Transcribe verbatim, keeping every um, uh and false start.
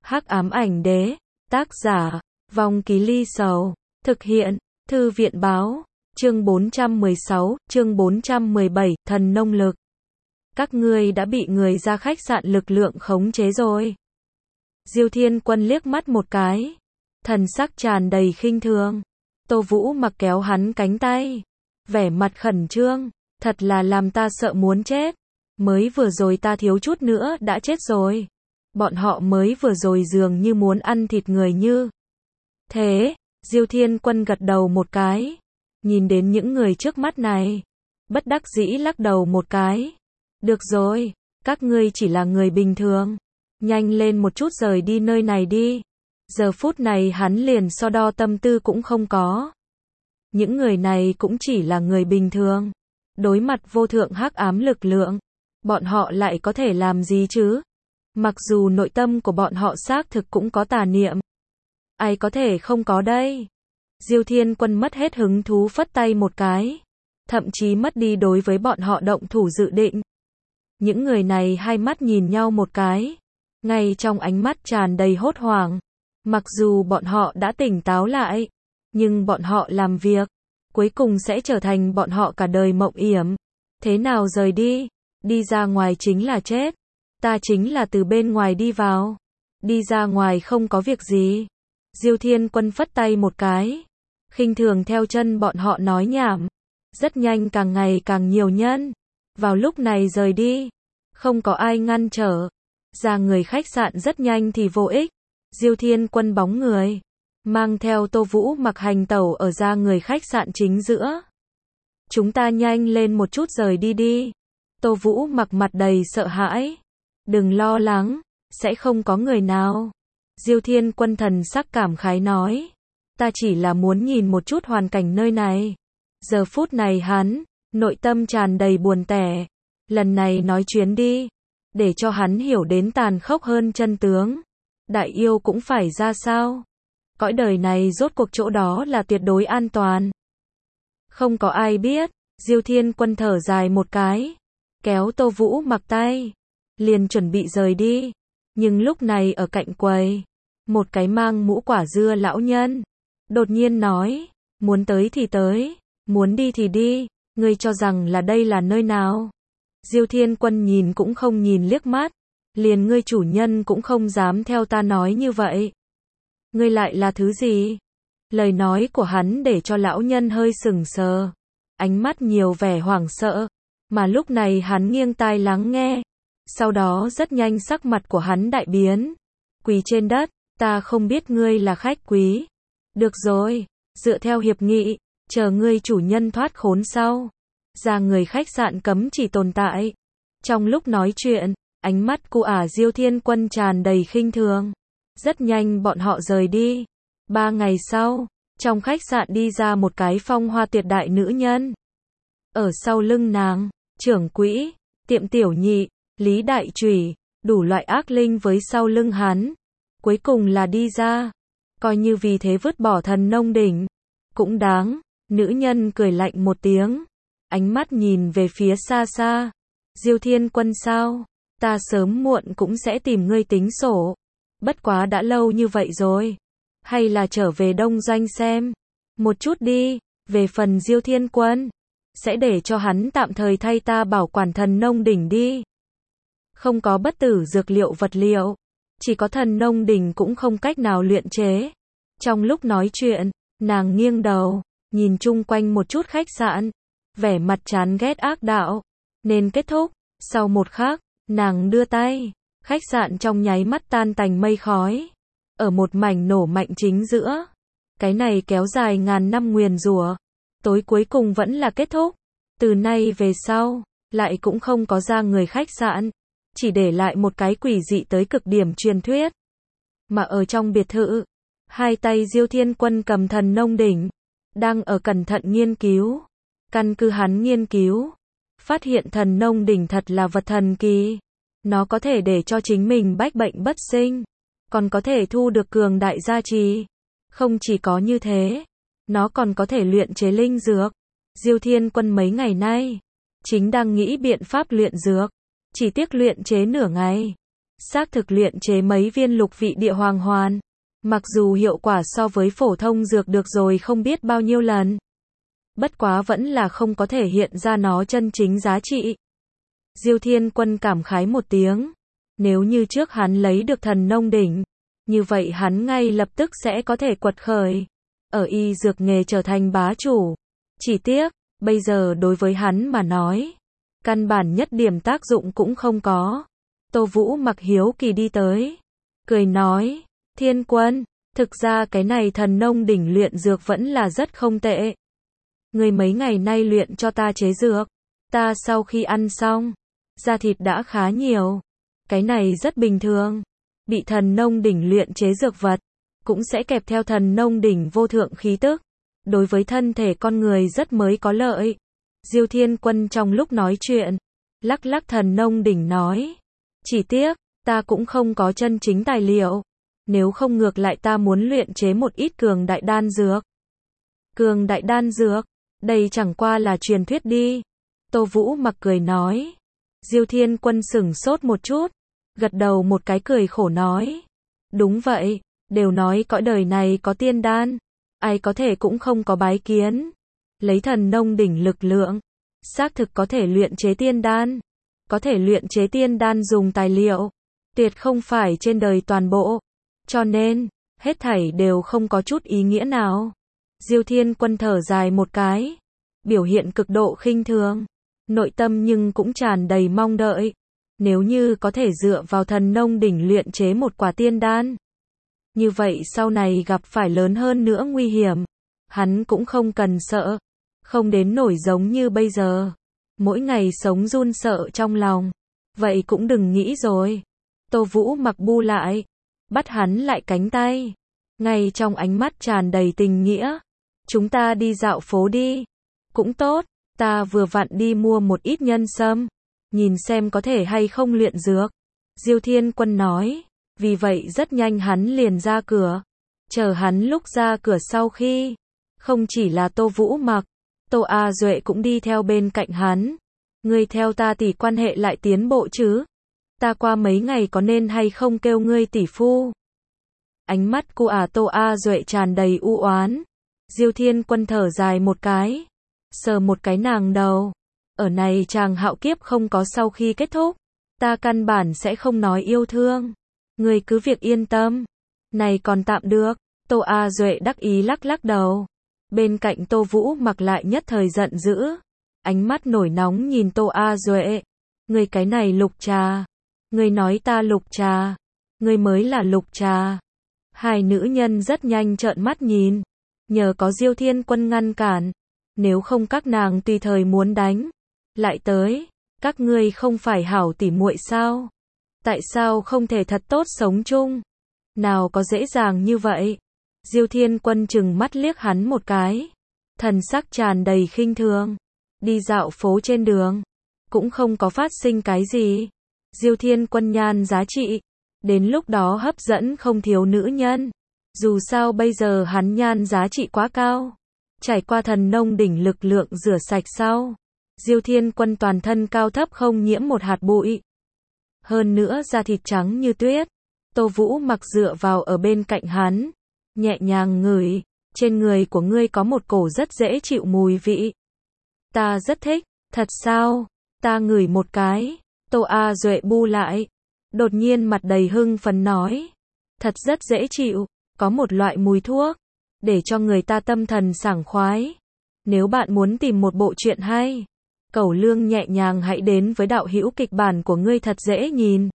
Hắc ám ảnh đế, tác giả, Vong Ký Ly Sầu, thực hiện, Thư viện báo, chương bốn trăm mười sáu, chương bốn trăm mười bảy, thần nông lực. Các ngươi đã bị người ra khách sạn lực lượng khống chế rồi. Diêu Thiên Quân liếc mắt một cái, thần sắc tràn đầy khinh thường. Tô Vũ Mặc kéo hắn cánh tay, vẻ mặt khẩn trương, thật là làm ta sợ muốn chết. Mới vừa rồi ta thiếu chút nữa đã chết rồi. Bọn họ mới vừa rồi dường như muốn ăn thịt người như thế. Diêu Thiên Quân gật đầu một cái, nhìn đến những người trước mắt này, bất đắc dĩ lắc đầu một cái. Được rồi, các ngươi chỉ là người bình thường, nhanh lên một chút rời đi nơi này đi. Giờ phút này hắn liền so đo tâm tư cũng không có. Những người này cũng chỉ là người bình thường, đối mặt vô thượng hắc ám lực lượng, bọn họ lại có thể làm gì chứ? Mặc dù nội tâm của bọn họ xác thực cũng có tà niệm, ai có thể không có đây? Diêu Thiên Quân mất hết hứng thú phất tay một cái, thậm chí mất đi đối với bọn họ động thủ dự định. Những người này hai mắt nhìn nhau một cái, ngay trong ánh mắt tràn đầy hốt hoảng. Mặc dù bọn họ đã tỉnh táo lại, nhưng bọn họ làm việc, cuối cùng sẽ trở thành bọn họ cả đời mộng yểm. Thế nào rời đi? Đi ra ngoài chính là chết. Ta chính là từ bên ngoài đi vào. Đi ra ngoài không có việc gì. Diêu Thiên Quân phất tay một cái, khinh thường theo chân bọn họ nói nhảm. Rất nhanh càng ngày càng nhiều nhân vào lúc này rời đi, không có ai ngăn trở. Ra người khách sạn rất nhanh thì vô ích. Diêu Thiên Quân bóng người mang theo Tô Vũ Mặc hành tẩu ở ra người khách sạn chính giữa. Chúng ta nhanh lên một chút rời đi đi. Tô Vũ Mặc mặt đầy sợ hãi. Đừng lo lắng, sẽ không có người nào. Diêu Thiên Quân thần sắc cảm khái nói. Ta chỉ là muốn nhìn một chút hoàn cảnh nơi này. Giờ phút này hắn, nội tâm tràn đầy buồn tẻ. Lần này nói chuyến đi, để cho hắn hiểu đến tàn khốc hơn chân tướng. Đại yêu cũng phải ra sao? Cõi đời này rốt cuộc chỗ đó là tuyệt đối an toàn. Không có ai biết. Diêu Thiên Quân thở dài một cái, kéo Tô Vũ Mặc tay, liền chuẩn bị rời đi. Nhưng lúc này ở cạnh quầy, một cái mang mũ quả dưa lão nhân đột nhiên nói, muốn tới thì tới, muốn đi thì đi, ngươi cho rằng là đây là nơi nào? Diêu Thiên Quân nhìn cũng không nhìn liếc mắt, liền ngươi chủ nhân cũng không dám theo ta nói như vậy. Ngươi lại là thứ gì? Lời nói của hắn để cho lão nhân hơi sừng sờ, ánh mắt nhiều vẻ hoảng sợ, mà lúc này hắn nghiêng tai lắng nghe. Sau đó rất nhanh sắc mặt của hắn đại biến, quỳ trên đất, ta không biết ngươi là khách quý. Được rồi, dựa theo hiệp nghị, chờ ngươi chủ nhân thoát khốn sau, ra người khách sạn cấm chỉ tồn tại. Trong lúc nói chuyện, ánh mắt của ả Diêu Thiên Quân tràn đầy khinh thường. Rất nhanh bọn họ rời đi. Ba ngày sau, trong khách sạn đi ra một cái phong hoa tuyệt đại nữ nhân. Ở sau lưng nàng, trưởng quỹ, Tiệm Tiểu Nhị, Lý Đại Chủy, đủ loại ác linh với sau lưng hắn. Cuối cùng là đi ra. Coi như vì thế vứt bỏ thần nông đỉnh. Cũng đáng. Nữ nhân cười lạnh một tiếng, ánh mắt nhìn về phía xa xa. Diêu Thiên Quân sao? Ta sớm muộn cũng sẽ tìm ngươi tính sổ. Bất quá đã lâu như vậy rồi. Hay là trở về Đông Doanh xem một chút đi. Về phần Diêu Thiên Quân, sẽ để cho hắn tạm thời thay ta bảo quản thần nông đỉnh đi. Không có bất tử dược liệu vật liệu, chỉ có thần nông đỉnh cũng không cách nào luyện chế. Trong lúc nói chuyện, nàng nghiêng đầu, nhìn chung quanh một chút khách sạn, vẻ mặt chán ghét ác đạo. Nên kết thúc. Sau một khắc, nàng đưa tay, khách sạn trong nháy mắt tan tành mây khói. Ở một mảnh nổ mạnh chính giữa, cái này kéo dài ngàn năm nguyền rủa, tối cuối cùng vẫn là kết thúc. Từ nay về sau, lại cũng không có ra người khách sạn, chỉ để lại một cái quỷ dị tới cực điểm truyền thuyết. Mà ở trong biệt thự, hai tay Diêu Thiên Quân cầm thần nông đỉnh, đang ở cẩn thận nghiên cứu. Căn cứ hắn nghiên cứu, phát hiện thần nông đỉnh thật là vật thần kỳ. Nó có thể để cho chính mình bách bệnh bất sinh, còn có thể thu được cường đại gia trì. Không chỉ có như thế, nó còn có thể luyện chế linh dược. Diêu Thiên Quân mấy ngày nay chính đang nghĩ biện pháp luyện dược, chỉ tiếc luyện chế nửa ngày, xác thực luyện chế mấy viên lục vị địa hoàng hoàn. Mặc dù hiệu quả so với phổ thông dược được rồi không biết bao nhiêu lần. Bất quá vẫn là không có thể hiện ra nó chân chính giá trị. Diêu Thiên Quân cảm khái một tiếng. Nếu như trước hắn lấy được thần nông đỉnh, như vậy hắn ngay lập tức sẽ có thể quật khởi. Ở y dược nghề trở thành bá chủ. Chỉ tiếc, bây giờ đối với hắn mà nói, căn bản nhất điểm tác dụng cũng không có. Tô Vũ Mặc hiếu kỳ đi tới. Cười nói, Thiên Quân, thực ra cái này thần nông đỉnh luyện dược vẫn là rất không tệ. Người mấy ngày nay luyện cho ta chế dược. Ta sau khi ăn xong, da thịt đã khá nhiều. Cái này rất bình thường. Bị thần nông đỉnh luyện chế dược vật, cũng sẽ kẹp theo thần nông đỉnh vô thượng khí tức. Đối với thân thể con người rất mới có lợi. Diêu Thiên Quân trong lúc nói chuyện, lắc lắc thần nông đỉnh nói. Chỉ tiếc, ta cũng không có chân chính tài liệu. Nếu không ngược lại ta muốn luyện chế một ít cường đại đan dược. Cường đại đan dược, đây chẳng qua là truyền thuyết đi. Tô Vũ Mặc cười nói. Diêu Thiên Quân sửng sốt một chút, gật đầu một cái cười khổ nói. Đúng vậy, đều nói cõi đời này có tiên đan, ai có thể cũng không có bái kiến. Lấy thần nông đỉnh lực lượng, xác thực có thể luyện chế tiên đan. Có thể luyện chế tiên đan dùng tài liệu, tuyệt không phải trên đời toàn bộ. Cho nên, hết thảy đều không có chút ý nghĩa nào. Diêu Thiên Quân thở dài một cái, biểu hiện cực độ khinh thường, nội tâm nhưng cũng tràn đầy mong đợi. Nếu như có thể dựa vào thần nông đỉnh luyện chế một quả tiên đan, như vậy sau này gặp phải lớn hơn nữa nguy hiểm, hắn cũng không cần sợ, không đến nổi giống như bây giờ, mỗi ngày sống run sợ trong lòng. Vậy cũng đừng nghĩ rồi. Tô Vũ Mặc bu lại, bắt hắn lại cánh tay, ngay trong ánh mắt tràn đầy tình nghĩa. Chúng ta đi dạo phố đi. Cũng tốt, ta vừa vặn đi mua một ít nhân sâm, nhìn xem có thể hay không luyện dược. Diêu Thiên Quân nói. Vì vậy rất nhanh hắn liền ra cửa. Chờ hắn lúc ra cửa sau khi, không chỉ là Tô Vũ Mặc, Tô A Duệ cũng đi theo bên cạnh hắn. Ngươi theo ta tỷ quan hệ lại tiến bộ chứ? Ta qua mấy ngày có nên hay không kêu ngươi tỷ phu? Ánh mắt của à Tô A Duệ tràn đầy u oán. Diêu Thiên Quân thở dài một cái, sờ một cái nàng đầu. Ở này chàng hạo kiếp không có sau khi kết thúc, ta căn bản sẽ không nói yêu thương. Ngươi cứ việc yên tâm. Này còn tạm được. Tô A Duệ đắc ý lắc lắc đầu. Bên cạnh Tô Vũ Mặc lại nhất thời giận dữ. Ánh mắt nổi nóng nhìn Tô A Duệ. Ngươi cái này lục trà. Ngươi nói ta lục trà. Ngươi mới là lục trà. Hai nữ nhân rất nhanh trợn mắt nhìn. Nhờ có Diêu Thiên Quân ngăn cản. Nếu không các nàng tùy thời muốn đánh lại tới. Các ngươi không phải hảo tỉ muội sao? Tại sao không thể thật tốt sống chung? Nào có dễ dàng như vậy? Diêu Thiên Quân chừng mắt liếc hắn một cái, thần sắc tràn đầy khinh thường. Đi dạo phố trên đường, cũng không có phát sinh cái gì. Diêu Thiên Quân nhan giá trị, đến lúc đó hấp dẫn không thiếu nữ nhân. Dù sao bây giờ hắn nhan giá trị quá cao. Trải qua thần nông đỉnh lực lượng rửa sạch sau, Diêu Thiên Quân toàn thân cao thấp không nhiễm một hạt bụi. Hơn nữa da thịt trắng như tuyết. Tô Vũ Mặc dựa vào ở bên cạnh hắn, nhẹ nhàng ngửi, trên người của ngươi có một cổ rất dễ chịu mùi vị. Ta rất thích. Thật sao? Ta ngửi một cái. Tô A Duệ bu lại, đột nhiên mặt đầy hưng phấn nói. Thật rất dễ chịu, có một loại mùi thuốc, để cho người ta tâm thần sảng khoái. Nếu bạn muốn tìm một bộ truyện hay, Cẩu Lương nhẹ nhàng hãy đến với đạo hữu kịch bản của ngươi thật dễ nhìn.